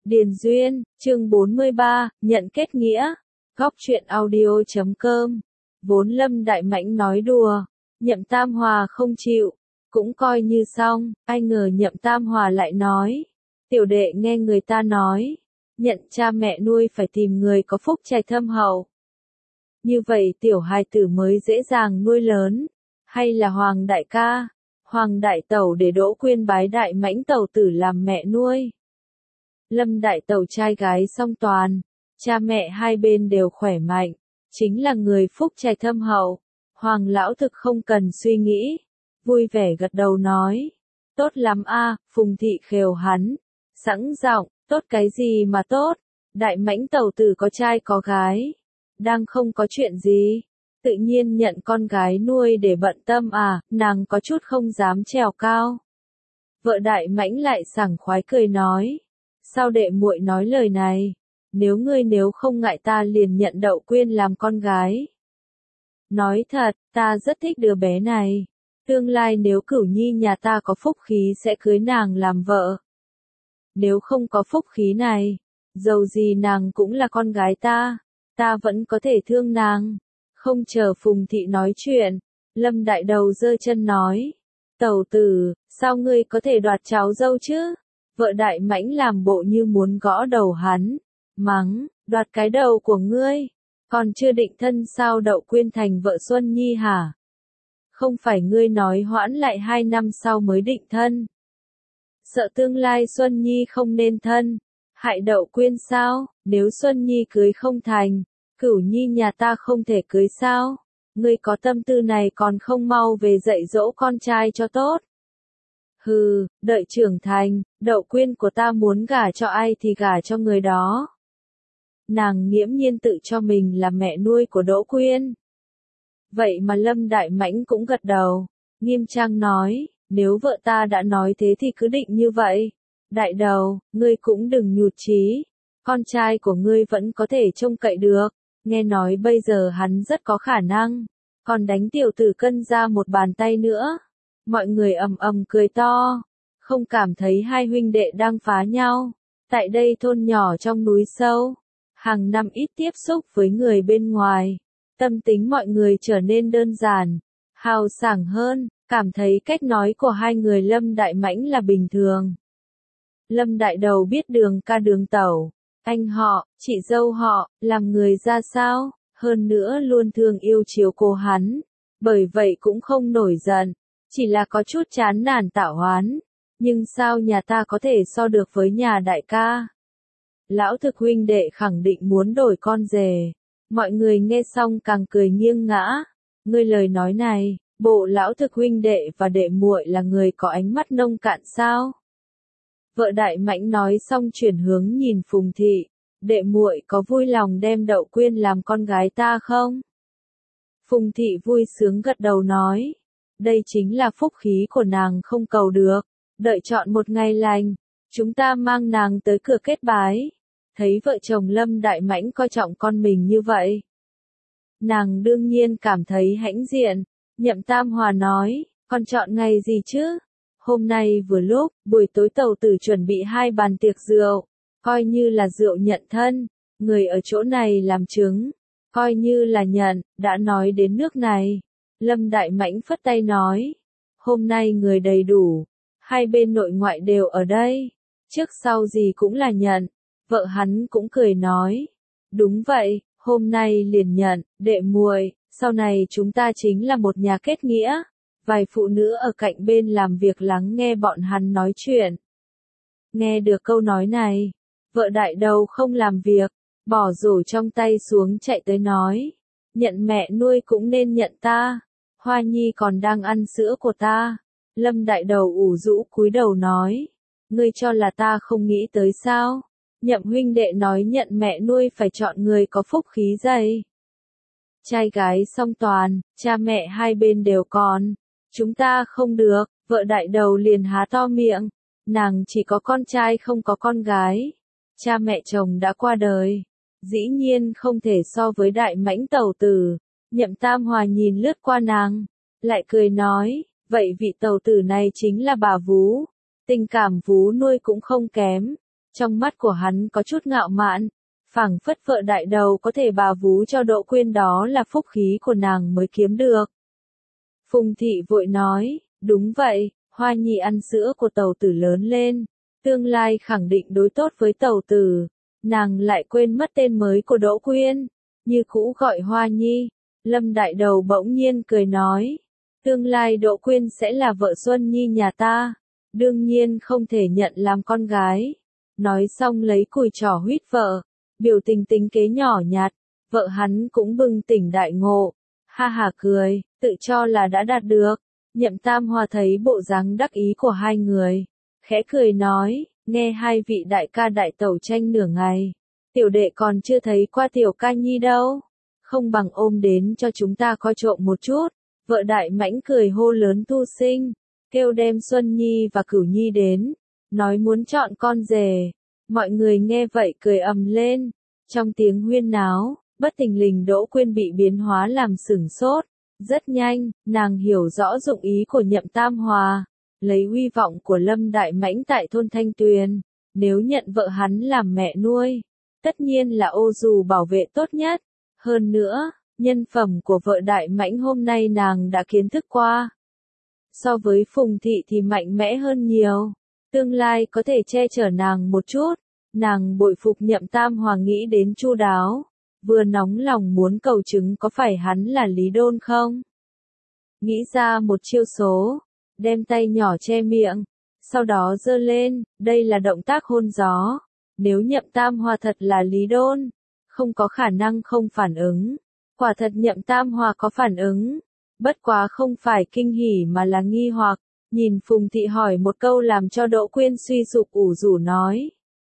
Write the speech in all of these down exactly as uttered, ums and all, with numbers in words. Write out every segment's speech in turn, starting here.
Điền Duyên, chương bốn mươi ba, nhận kết nghĩa. Góc truyện audio chấm com. Vốn Lâm Đại Mãnh nói đùa, Nhậm Tam Hòa không chịu, cũng coi như xong, ai ngờ Nhậm Tam Hòa lại nói. Tiểu đệ nghe người ta nói, nhận cha mẹ nuôi phải tìm người có phúc trạch thâm hậu. Như vậy tiểu hài tử mới dễ dàng nuôi lớn, hay là Hoàng đại ca, Hoàng đại tẩu để Đỗ Quyên bái Đại Mãnh tẩu tử làm mẹ nuôi. Lâm đại tẩu trai gái song toàn, cha mẹ hai bên đều khỏe mạnh, chính là người phúc trạch thâm hậu. Hoàng lão thực không cần suy nghĩ, vui vẻ gật đầu nói, tốt lắm a. Phùng thị khều hắn, sẵn giọng, tốt cái gì mà tốt, Đại Mãnh tẩu tử có trai có gái, đang không có chuyện gì, tự nhiên nhận con gái nuôi để bận tâm à, nàng có chút không dám trèo cao. Vợ Đại Mãnh lại sảng khoái cười nói, sao đệ muội nói lời này, nếu ngươi nếu không ngại ta liền nhận Đậu Quyên làm con gái. Nói thật, ta rất thích đứa bé này, tương lai nếu Cửu Nhi nhà ta có phúc khí sẽ cưới nàng làm vợ. Nếu không có phúc khí này, dầu gì nàng cũng là con gái ta, ta vẫn có thể thương nàng. Không chờ Phùng thị nói chuyện, Lâm đại đầu giơ chân nói, tẩu tử, sao ngươi có thể đoạt cháu dâu chứ? Vợ Đại Mãnh làm bộ như muốn gõ đầu hắn, mắng, đoạt cái đầu của ngươi, còn chưa định thân sao Đậu Quyên thành vợ Xuân Nhi hả? Không phải ngươi nói hoãn lại hai năm sau mới định thân. Sợ tương lai Xuân Nhi không nên thân, hại Đậu Quyên sao? Nếu Xuân Nhi cưới không thành, Cửu Nhi nhà ta không thể cưới sao? Ngươi có tâm tư này còn không mau về dạy dỗ con trai cho tốt. Hừ, đợi trưởng thành, Đậu Quyên của ta muốn gả cho ai thì gả cho người đó. Nàng nghiễm nhiên tự cho mình là mẹ nuôi của Đỗ Quyên. Vậy mà Lâm Đại Mãnh cũng gật đầu, nghiêm trang nói, nếu vợ ta đã nói thế thì cứ định như vậy. Đại đầu, ngươi cũng đừng nhụt chí, con trai của ngươi vẫn có thể trông cậy được, nghe nói bây giờ hắn rất có khả năng, còn đánh tiểu tử Cân ra một bàn tay nữa. Mọi người ầm ầm cười to, không cảm thấy hai huynh đệ đang phá nhau. Tại đây thôn nhỏ trong núi sâu, hàng năm ít tiếp xúc với người bên ngoài, tâm tính mọi người trở nên đơn giản, hào sảng hơn, cảm thấy cách nói của hai người Lâm Đại Mãnh là bình thường. Lâm đại đầu biết đường ca đường tẩu, anh họ, chị dâu họ, làm người ra sao, hơn nữa luôn thương yêu chiếu cố hắn, bởi vậy cũng không nổi giận. Chỉ là có chút chán nản tạo hoán, nhưng sao nhà ta có thể so được với nhà đại ca? Lão thực huynh đệ khẳng định muốn đổi con rể. Mọi người nghe xong càng cười nghiêng ngã. Ngươi lời nói này, bộ lão thực huynh đệ và đệ muội là người có ánh mắt nông cạn sao? Vợ Đại Mãnh nói xong chuyển hướng nhìn Phùng thị, đệ muội có vui lòng đem Đậu Quyên làm con gái ta không? Phùng thị vui sướng gật đầu nói. Đây chính là phúc khí của nàng không cầu được, đợi chọn một ngày lành, chúng ta mang nàng tới cửa kết bái. Thấy vợ chồng Lâm Đại Mãnh coi trọng con mình như vậy, nàng đương nhiên cảm thấy hãnh diện. Nhậm Tam Hòa nói, con chọn ngày gì chứ? Hôm nay vừa lúc, buổi tối tẩu tử chuẩn bị hai bàn tiệc rượu, coi như là rượu nhận thân, người ở chỗ này làm chứng, coi như là nhận, đã nói đến nước này. Lâm Đại Mãnh phất tay nói, hôm nay người đầy đủ, hai bên nội ngoại đều ở đây, trước sau gì cũng là nhận. Vợ hắn cũng cười nói, đúng vậy, hôm nay liền nhận, đệ muội, sau này chúng ta chính là một nhà kết nghĩa. Vài phụ nữ ở cạnh bên làm việc lắng nghe bọn hắn nói chuyện. Nghe được câu nói này, vợ đại đầu không làm việc, bỏ rổ trong tay xuống chạy tới nói, nhận mẹ nuôi cũng nên nhận ta. Hoa Nhi còn đang ăn sữa của ta. Lâm đại đầu ủ rũ cúi đầu nói, ngươi cho là ta không nghĩ tới sao? Nhậm huynh đệ nói nhận mẹ nuôi phải chọn người có phúc khí dày. Trai gái song toàn, cha mẹ hai bên đều còn, chúng ta không được. Vợ đại đầu liền há to miệng, nàng chỉ có con trai không có con gái, cha mẹ chồng đã qua đời, dĩ nhiên không thể so với Đại Mãnh tẩu tử. Nhậm Tam Hòa nhìn lướt qua nàng, lại cười nói, vậy vị tẩu tử này chính là bà vú, tình cảm vú nuôi cũng không kém, Trong mắt của hắn có chút ngạo mạn, phảng phất vợ đại đầu có thể bà vú cho Đỗ Quyên đó là phúc khí của nàng mới kiếm được. Phùng thị vội nói, đúng vậy, Hoa Nhi ăn sữa của tẩu tử lớn lên, tương lai khẳng định đối tốt với tẩu tử. Nàng lại quên mất tên mới của Đỗ Quyên, như cũ gọi Hoa Nhi. Lâm đại đầu bỗng nhiên cười nói, tương lai Đỗ Quyên sẽ là vợ Xuân Nhi nhà ta, đương nhiên không thể nhận làm con gái. Nói xong lấy cùi trỏ huýt vợ, biểu tình tính kế nhỏ nhặt, vợ hắn cũng bừng tỉnh đại ngộ, ha ha cười, tự cho là đã đạt được. Nhậm Tam Hoa thấy bộ dáng đắc ý của hai người, khẽ cười nói, nghe hai vị đại ca đại tẩu tranh nửa ngày, tiểu đệ còn chưa thấy qua tiểu ca nhi đâu, không bằng ôm đến cho chúng ta coi trộm một chút. Vợ Đại Mãnh cười hô lớn Tu Sinh, kêu đem Xuân Nhi và Cửu Nhi đến, nói muốn chọn con rể. Mọi người nghe vậy cười ầm lên, trong tiếng huyên náo, bất thình lình Đỗ Quyên bị biến hóa làm sửng sốt. Rất nhanh, nàng hiểu rõ dụng ý của Nhậm Tam Hòa, lấy uy vọng của Lâm Đại Mãnh tại thôn Thanh Tuyền, nếu nhận vợ hắn làm mẹ nuôi, tất nhiên là ô dù bảo vệ tốt nhất. Hơn nữa, nhân phẩm của vợ Đại Mãnh hôm nay nàng đã kiến thức qua. So với Phùng Thị thì mạnh mẽ hơn nhiều, tương lai có thể che chở nàng một chút. Nàng bội phục Nhậm Tam Hòa nghĩ đến chu đáo, vừa nóng lòng muốn cầu chứng có phải hắn là Lý Đôn không. Nghĩ ra một chiêu số, đem tay nhỏ che miệng, sau đó giơ lên, đây là động tác hôn gió. Nếu Nhậm Tam Hòa thật là Lý Đôn, không có khả năng không phản ứng. Quả thật Nhậm Tam Hòa có phản ứng, bất quá không phải kinh hỉ mà là nghi hoặc. Nhìn Phùng Thị hỏi một câu làm cho Đỗ Quyên suy sụp ủ rũ nói.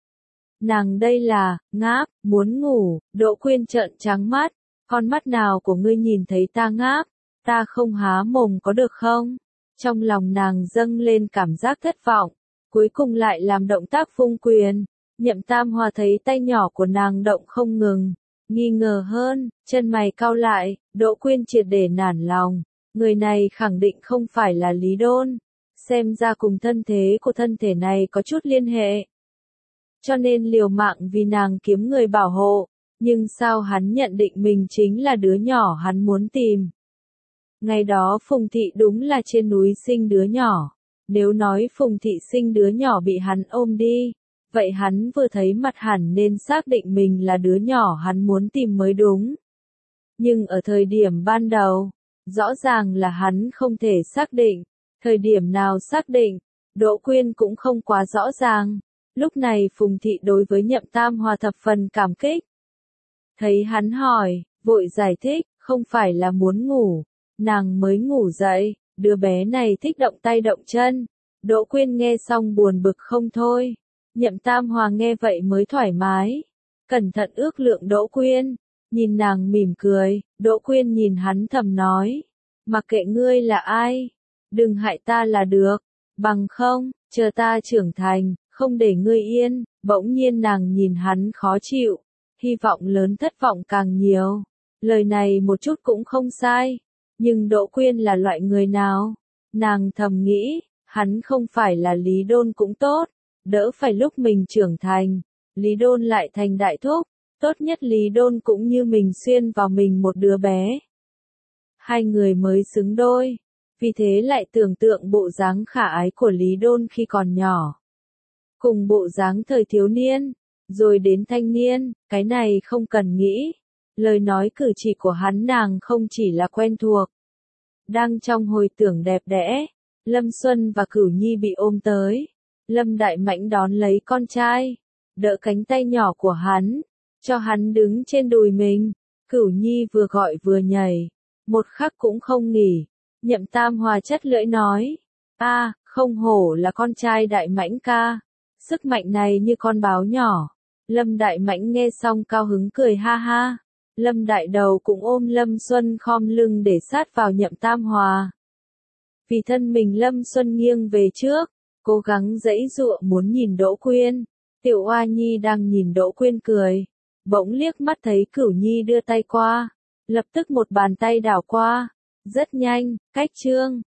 Nàng đây là, ngáp, muốn ngủ. Đỗ Quyên trợn trắng mắt, con mắt nào của ngươi nhìn thấy ta ngáp, ta không há mồm có được không? Trong lòng nàng dâng lên cảm giác thất vọng, cuối cùng lại làm động tác vung quyền. Nhậm Tam Hòa thấy tay nhỏ của nàng động không ngừng, nghi ngờ hơn, chân mày cau lại. Đỗ Quyên triệt để nản lòng, người này khẳng định không phải là Lý Đôn, xem ra cùng thân thế của thân thể này có chút liên hệ. Cho nên liều mạng vì nàng kiếm người bảo hộ, nhưng sao hắn nhận định mình chính là đứa nhỏ hắn muốn tìm. Ngày đó Phùng Thị đúng là trên núi sinh đứa nhỏ, nếu nói Phùng Thị sinh đứa nhỏ bị hắn ôm đi, vậy hắn vừa thấy mặt hẳn nên xác định mình là đứa nhỏ hắn muốn tìm mới đúng. Nhưng ở thời điểm ban đầu, rõ ràng là hắn không thể xác định, thời điểm nào xác định, Đỗ Quyên cũng không quá rõ ràng. Lúc này Phùng Thị đối với Nhậm Tam Hòa thập phần cảm kích. Thấy hắn hỏi, vội giải thích, không phải là muốn ngủ, nàng mới ngủ dậy, đứa bé này thích động tay động chân. Đỗ Quyên nghe xong buồn bực không thôi. Nhậm Tam Hòa nghe vậy mới thoải mái, cẩn thận ước lượng Đỗ Quyên, nhìn nàng mỉm cười. Đỗ Quyên nhìn hắn thầm nói, mặc kệ ngươi là ai, đừng hại ta là được, bằng không, chờ ta trưởng thành, không để ngươi yên. Bỗng nhiên nàng nhìn hắn khó chịu, hy vọng lớn thất vọng càng nhiều. Lời này một chút cũng không sai, nhưng Đỗ Quyên là loại người nào? Nàng thầm nghĩ, hắn không phải là Lý Đôn cũng tốt, đỡ phải lúc mình trưởng thành, Lý Đôn lại thành đại thúc, tốt nhất Lý Đôn cũng như mình xuyên vào mình một đứa bé. Hai người mới xứng đôi, vì thế lại tưởng tượng bộ dáng khả ái của Lý Đôn khi còn nhỏ. Cùng bộ dáng thời thiếu niên, rồi đến thanh niên, cái này không cần nghĩ. Lời nói cử chỉ của hắn nàng không chỉ là quen thuộc. Đang trong hồi tưởng đẹp đẽ, Lâm Xuân và Cửu Nhi bị ôm tới. Lâm Đại Mãnh đón lấy con trai, đỡ cánh tay nhỏ của hắn, cho hắn đứng trên đùi mình. Cửu Nhi vừa gọi vừa nhảy, một khắc cũng không nghỉ. Nhậm Tam Hòa chất lưỡi nói, a, không hổ là con trai Đại Mãnh ca, sức mạnh này như con báo nhỏ. Lâm Đại Mãnh nghe xong cao hứng cười ha ha. Lâm Đại Đầu cũng ôm Lâm Xuân khom lưng để sát vào Nhậm Tam Hòa. Vì thân mình Lâm Xuân nghiêng về trước, cố gắng giãy giụa muốn nhìn Đỗ Quyên. Tiểu Oa Nhi đang nhìn Đỗ Quyên cười, bỗng liếc mắt thấy Cửu Nhi đưa tay qua, lập tức một bàn tay đảo qua. Rất nhanh, cách chương,